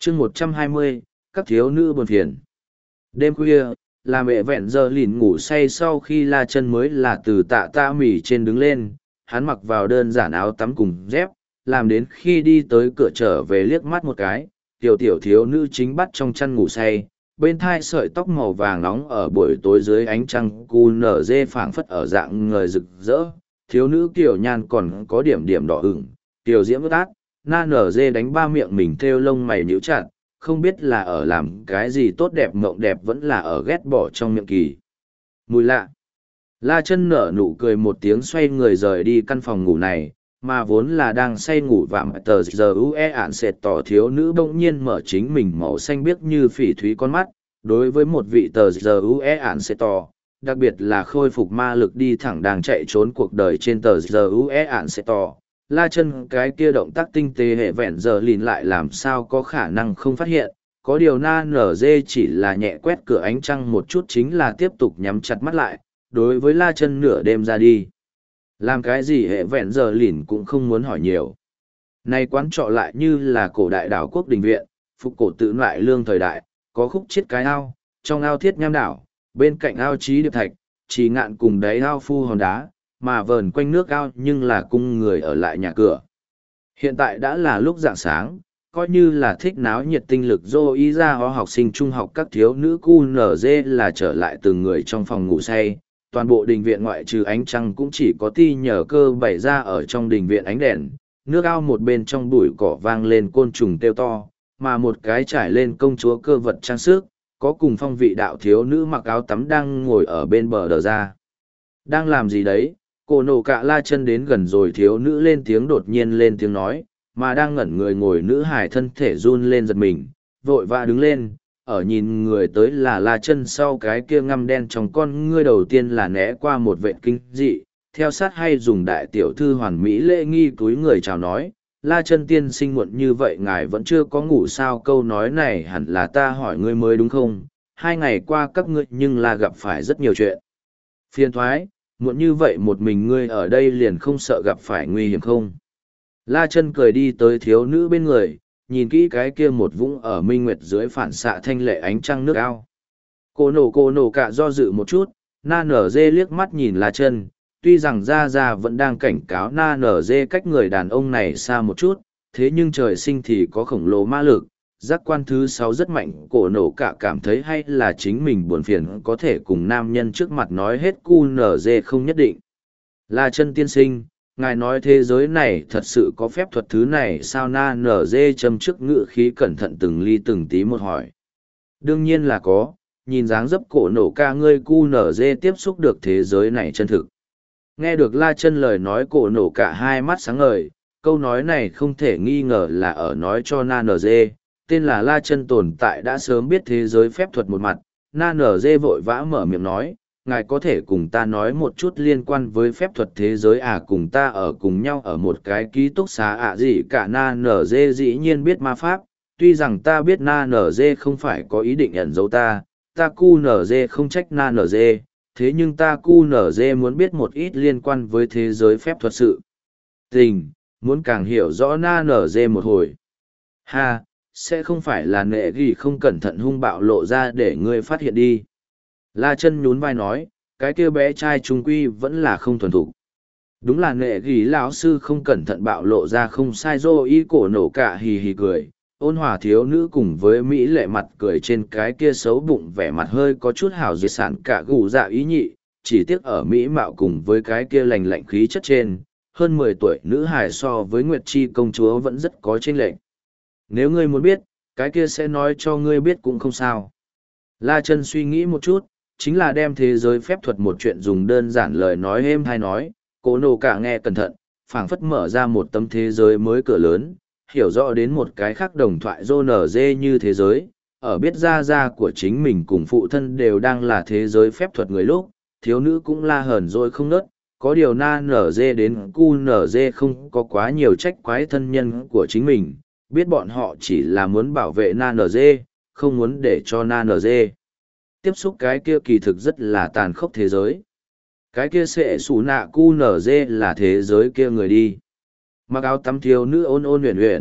chương 120, các thiếu nữ buồn phiền. Đêm khuya, là mẹ vẹn giờ lìn ngủ say sau khi La Chân mới là từ tạ mỉ trên đứng lên, hắn mặc vào đơn giản áo tắm cùng dép, làm đến khi đi tới cửa trở về liếc mắt một cái, tiểu thiếu nữ chính bắt trong chăn ngủ say, bên thai sợi tóc màu vàng nóng ở buổi tối dưới ánh trăng cu nở dê phảng phất ở dạng người rực rỡ, thiếu nữ kiểu nhan còn có điểm điểm đỏ ửng, tiểu diễm ướt át, na nở dê đánh ba miệng mình thêu lông mày nhíu chặt, không biết là ở làm cái gì tốt đẹp mộng đẹp vẫn là ở ghét bỏ trong miệng kỳ. Mùi lạ. La Chân nở nụ cười một tiếng xoay người rời đi căn phòng ngủ này, mà vốn là đang say ngủ vạm tờ giờ ue ạn sệt tỏ thiếu nữ bỗng nhiên mở chính mình màu xanh biếc như phỉ thúy con mắt, đối với một vị tờ giờ ue ạn sệt tỏ, đặc biệt là khôi phục ma lực đi thẳng đang chạy trốn cuộc đời trên tờ giờ ue ạn sệt tỏ. La Chân cái kia động tác tinh tế hệ vẹn giờ lìn lại làm sao có khả năng không phát hiện, có điều na nở dê chỉ là nhẹ quét cửa ánh trăng một chút chính là tiếp tục nhắm chặt mắt lại, đối với La Chân nửa đêm ra đi. Làm cái gì hệ vẹn giờ lìn cũng không muốn hỏi nhiều. Nay quán trọ lại như là cổ đại đảo quốc đình viện, phục cổ tự loại lương thời đại, có khúc chiết cái ao, trong ao thiết nham đảo, bên cạnh ao trí điệp thạch, chỉ ngạn cùng đáy ao phu hòn đá, mà vờn quanh nước ao nhưng là cung người ở lại nhà cửa. Hiện tại đã là lúc rạng sáng, coi như là thích náo nhiệt tinh lực dô ý ra ho học sinh trung học các thiếu nữ QNZ là trở lại từng người trong phòng ngủ say. Toàn bộ đình viện ngoại trừ ánh trăng cũng chỉ có ti nhờ cơ bày ra ở trong đình viện ánh đèn, nước ao một bên trong bụi cỏ vang lên côn trùng kêu to, mà một cái trải lên công chúa cơ vật trang sức, có cùng phong vị đạo thiếu nữ mặc áo tắm đang ngồi ở bên bờ đờ ra. Đang làm gì đấy? Cô nổ cạ La Chân đến gần rồi thiếu nữ lên tiếng đột nhiên lên tiếng nói, mà đang ngẩn người ngồi nữ hài thân thể run lên giật mình, vội vã đứng lên, ở nhìn người tới là La Chân sau cái kia ngăm đen trong con ngươi đầu tiên là né qua một vệ kinh dị, theo sát hay dùng đại tiểu thư hoàn mỹ lễ nghi túi người chào nói, La Chân tiên sinh muộn như vậy ngài vẫn chưa có ngủ sao, câu nói này hẳn là ta hỏi ngươi mới đúng không, 2 ngày qua các ngươi nhưng là gặp phải rất nhiều chuyện phiền thoái, muộn như vậy một mình ngươi ở đây liền không sợ gặp phải nguy hiểm không? La Chân cười đi tới thiếu nữ bên người, nhìn kỹ cái kia một vũng ở minh nguyệt dưới phản xạ thanh lệ ánh trăng nước ao. Cô nổ cả do dự một chút, na nở dê liếc mắt nhìn La Chân, tuy rằng Gia Gia vẫn đang cảnh cáo na nở dê cách người đàn ông này xa một chút, thế nhưng trời sinh thì có khổng lồ ma lực, giác quan thứ 6 rất mạnh, cổ nổ cả cảm thấy hay là chính mình buồn phiền có thể cùng nam nhân trước mặt nói hết QNZ không nhất định. La Chân tiên sinh, ngài nói thế giới này thật sự có phép thuật thứ này sao? Na nở dê châm trước ngự khí cẩn thận từng ly từng tí một hỏi. Đương nhiên là có, nhìn dáng dấp cổ nổ ca ngươi QNZ tiếp xúc được thế giới này chân thực. Nghe được La Chân lời nói cổ nổ cả hai mắt sáng ngời, câu nói này không thể nghi ngờ là ở nói cho na nở dê, tên là La Chân tồn tại đã sớm biết thế giới phép thuật một mặt. Na nở dê vội vã mở miệng nói, ngài có thể cùng ta nói một chút liên quan với phép thuật thế giới à? Cùng ta ở cùng nhau ở một cái ký túc xá à? Gì cả? Na nở dê dĩ nhiên biết ma pháp, tuy rằng ta biết na nở dê không phải có ý định ẩn giấu ta cu nở dê không trách na nở dê, thế nhưng ta cu nở dê muốn biết một ít liên quan với thế giới phép thuật sự tình, muốn càng hiểu rõ na nở dê một hồi. Ha, sẽ không phải là nệ ghi không cẩn thận hung bạo lộ ra để ngươi phát hiện đi. La Chân nhún vai nói, cái kia bé trai trung quy vẫn là không thuần thục. Đúng là nệ ghi lão sư không cẩn thận bạo lộ ra không sai, dô ý cổ nổ cả hì hì cười, ôn hòa thiếu nữ cùng với mỹ lệ mặt cười trên cái kia xấu bụng vẻ mặt hơi có chút hào diệt sản cả gù dạ ý nhị, chỉ tiếc ở mỹ mạo cùng với cái kia lành lạnh khí chất trên, hơn 10 tuổi nữ hài so với Nguyệt Chi công chúa vẫn rất có chênh lệch. Nếu ngươi muốn biết, cái kia sẽ nói cho ngươi biết cũng không sao. La Chân suy nghĩ một chút, chính là đem thế giới phép thuật một chuyện dùng đơn giản lời nói êm hay nói, Cố nổ cả nghe cẩn thận, phảng phất mở ra một tấm thế giới mới cửa lớn, hiểu rõ đến một cái khác đồng thoại rô nở dê như thế giới, ở biết gia của chính mình cùng phụ thân đều đang là thế giới phép thuật người lúc, thiếu nữ cũng la hờn rồi không nớt, có điều na nở dê đến cu nở dê không có quá nhiều trách quái thân nhân của chính mình, biết bọn họ chỉ là muốn bảo vệ na nở dê, không muốn để cho na nở dê tiếp xúc cái kia kỳ thực rất là tàn khốc thế giới. Cái kia sẽ xù nạ cu nở dê là thế giới kia người đi. Mặc áo tắm thiếu nữ ôn ôn huyền huyền,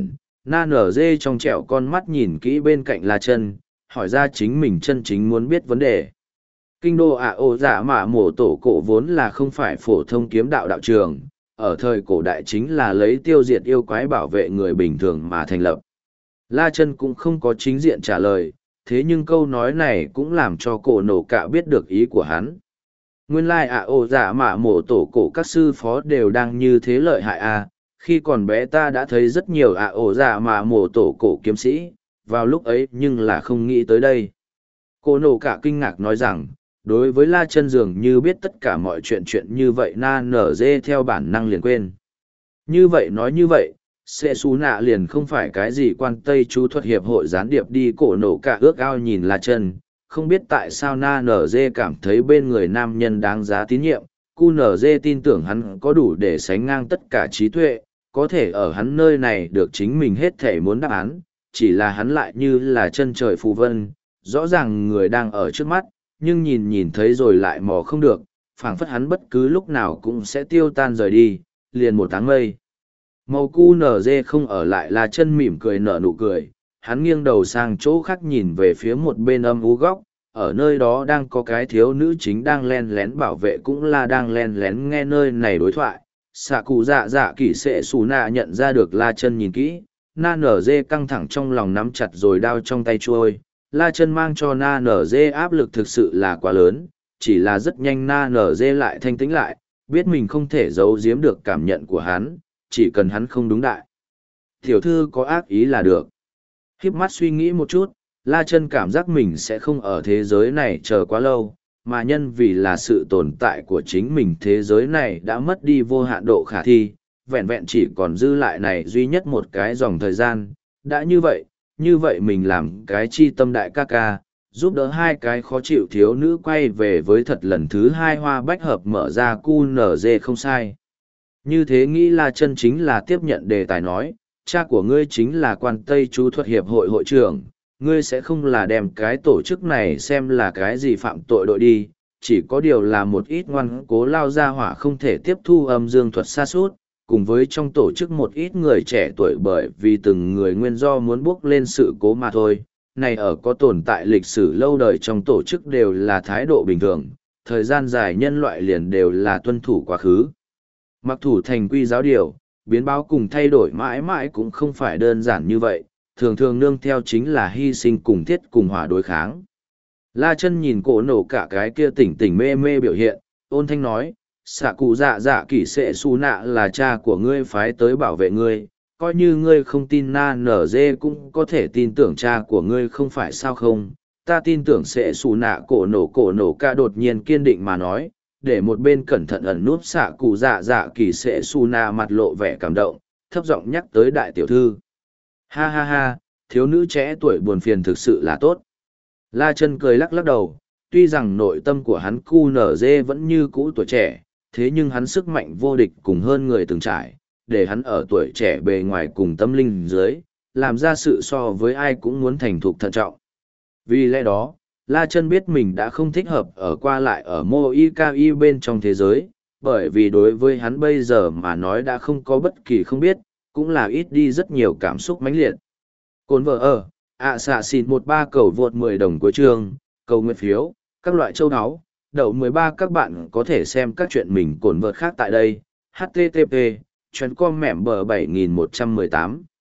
Na nở dê trong trẻo con mắt nhìn kỹ bên cạnh La Chân, hỏi ra chính mình chân chính muốn biết vấn đề. Kinh đô ạ ổ dạ mạ mổ tổ cổ vốn là không phải phổ thông kiếm đạo đạo trường, ở thời cổ đại chính là lấy tiêu diệt yêu quái bảo vệ người bình thường mà thành lập. La Chân cũng không có chính diện trả lời, thế nhưng câu nói này cũng làm cho cổ nổ cả biết được ý của hắn. Nguyên lai ạ ổ dạ mạ mổ tổ cổ các sư phó đều đang như thế lợi hại à, khi còn bé ta đã thấy rất nhiều ạ ổ dạ mạ mổ tổ cổ kiếm sĩ, vào lúc ấy nhưng là không nghĩ tới đây. Cổ nổ cả kinh ngạc nói rằng, đối với La Chân dường như biết tất cả mọi chuyện như vậy na nở dê theo bản năng liền quên. Như vậy nói như vậy, sẽ xú nạ liền không phải cái gì quan tây chú thuật hiệp hội gián điệp đi cổ nổ cả ước ao nhìn La Chân, không biết tại sao na nở dê cảm thấy bên người nam nhân đáng giá tín nhiệm, cu nở dê tin tưởng hắn có đủ để sánh ngang tất cả trí tuệ, có thể ở hắn nơi này được chính mình hết thể muốn đáp án, chỉ là hắn lại như là chân trời phù vân, rõ ràng người đang ở trước mắt, nhưng nhìn thấy rồi lại mò không được, phảng phất hắn bất cứ lúc nào cũng sẽ tiêu tan rời đi, liền một tháng mây. Màu cu nở dê không ở lại là chân mỉm cười nở nụ cười, hắn nghiêng đầu sang chỗ khác nhìn về phía một bên âm u góc, ở nơi đó đang có cái thiếu nữ chính đang len lén bảo vệ cũng là đang len lén nghe nơi này đối thoại. Xạ cụ dạ dạ kỷ sệ xù nạ nhận ra được La Chân nhìn kỹ, na nở dê căng thẳng trong lòng nắm chặt rồi đao trong tay trôi. La Chân mang cho na nở dê áp lực thực sự là quá lớn, chỉ là rất nhanh na nở dê lại thanh tĩnh lại, biết mình không thể giấu giếm được cảm nhận của hắn, chỉ cần hắn không đúng đại. Tiểu thư có ác ý là được. Khiếp mắt suy nghĩ một chút, La Chân cảm giác mình sẽ không ở thế giới này chờ quá lâu, mà nhân vì là sự tồn tại của chính mình thế giới này đã mất đi vô hạn độ khả thi, vẹn vẹn chỉ còn dư lại này duy nhất một cái dòng thời gian. Đã như vậy mình làm cái chi tâm đại ca ca, giúp đỡ hai cái khó chịu thiếu nữ quay về với thật lần thứ hai hoa bách hợp mở ra cu nở dê không sai. Như thế nghĩ La Chân chính là tiếp nhận đề tài nói, cha của ngươi chính là quan Tây chú thuật hiệp hội hội trưởng, ngươi sẽ không là đem cái tổ chức này xem là cái gì phạm tội đội đi, chỉ có điều là một ít ngoan cố lao ra hỏa không thể tiếp thu âm dương thuật xa suốt, cùng với trong tổ chức một ít người trẻ tuổi bởi vì từng người nguyên do muốn bước lên sự cố mà thôi. Này ở có tồn tại lịch sử lâu đời trong tổ chức đều là thái độ bình thường, thời gian dài nhân loại liền đều là tuân thủ quá khứ. Mặc thủ thành quy giáo điều, biến báo cùng thay đổi mãi mãi cũng không phải đơn giản như vậy, thường thường nương theo chính là hy sinh cùng thiết cùng hỏa đối kháng. La Chân nhìn cổ nổ cả cái kia tỉnh tỉnh mê mê biểu hiện, ôn thanh nói, xạ cụ dạ dạ kỷ sệ su nạ là cha của ngươi phái tới bảo vệ ngươi, coi như ngươi không tin na nở dê cũng có thể tin tưởng cha của ngươi không phải sao không, ta tin tưởng sệ su nạ cổ nổ ca đột nhiên kiên định mà nói, để một bên cẩn thận ẩn núp xạ cụ dạ dạ kỷ sệ su nạ mặt lộ vẻ cảm động, thấp giọng nhắc tới đại tiểu thư. Ha ha ha, thiếu nữ trẻ tuổi buồn phiền thực sự là tốt. La Chân cười lắc lắc đầu, tuy rằng nội tâm của hắn cu nở dê vẫn như cũ tuổi trẻ, thế nhưng hắn sức mạnh vô địch cùng hơn người từng trải, để hắn ở tuổi trẻ bề ngoài cùng tâm linh dưới, làm ra sự so với ai cũng muốn thành thục thận trọng. Vì lẽ đó, La Chân biết mình đã không thích hợp ở qua lại ở Moikai bên trong thế giới, bởi vì đối với hắn bây giờ mà nói đã không có bất kỳ không biết, cũng là ít đi rất nhiều cảm xúc mãnh liệt. Cồn vợ ở, xạ xịn 13 cầu vượt 10 đồng cuối chương, cầu nguyện phiếu, các loại châu áo, đậu 13 các bạn có thể xem các chuyện mình cồn vợt khác tại đây, http, chuyến com mẻm bờ 7118.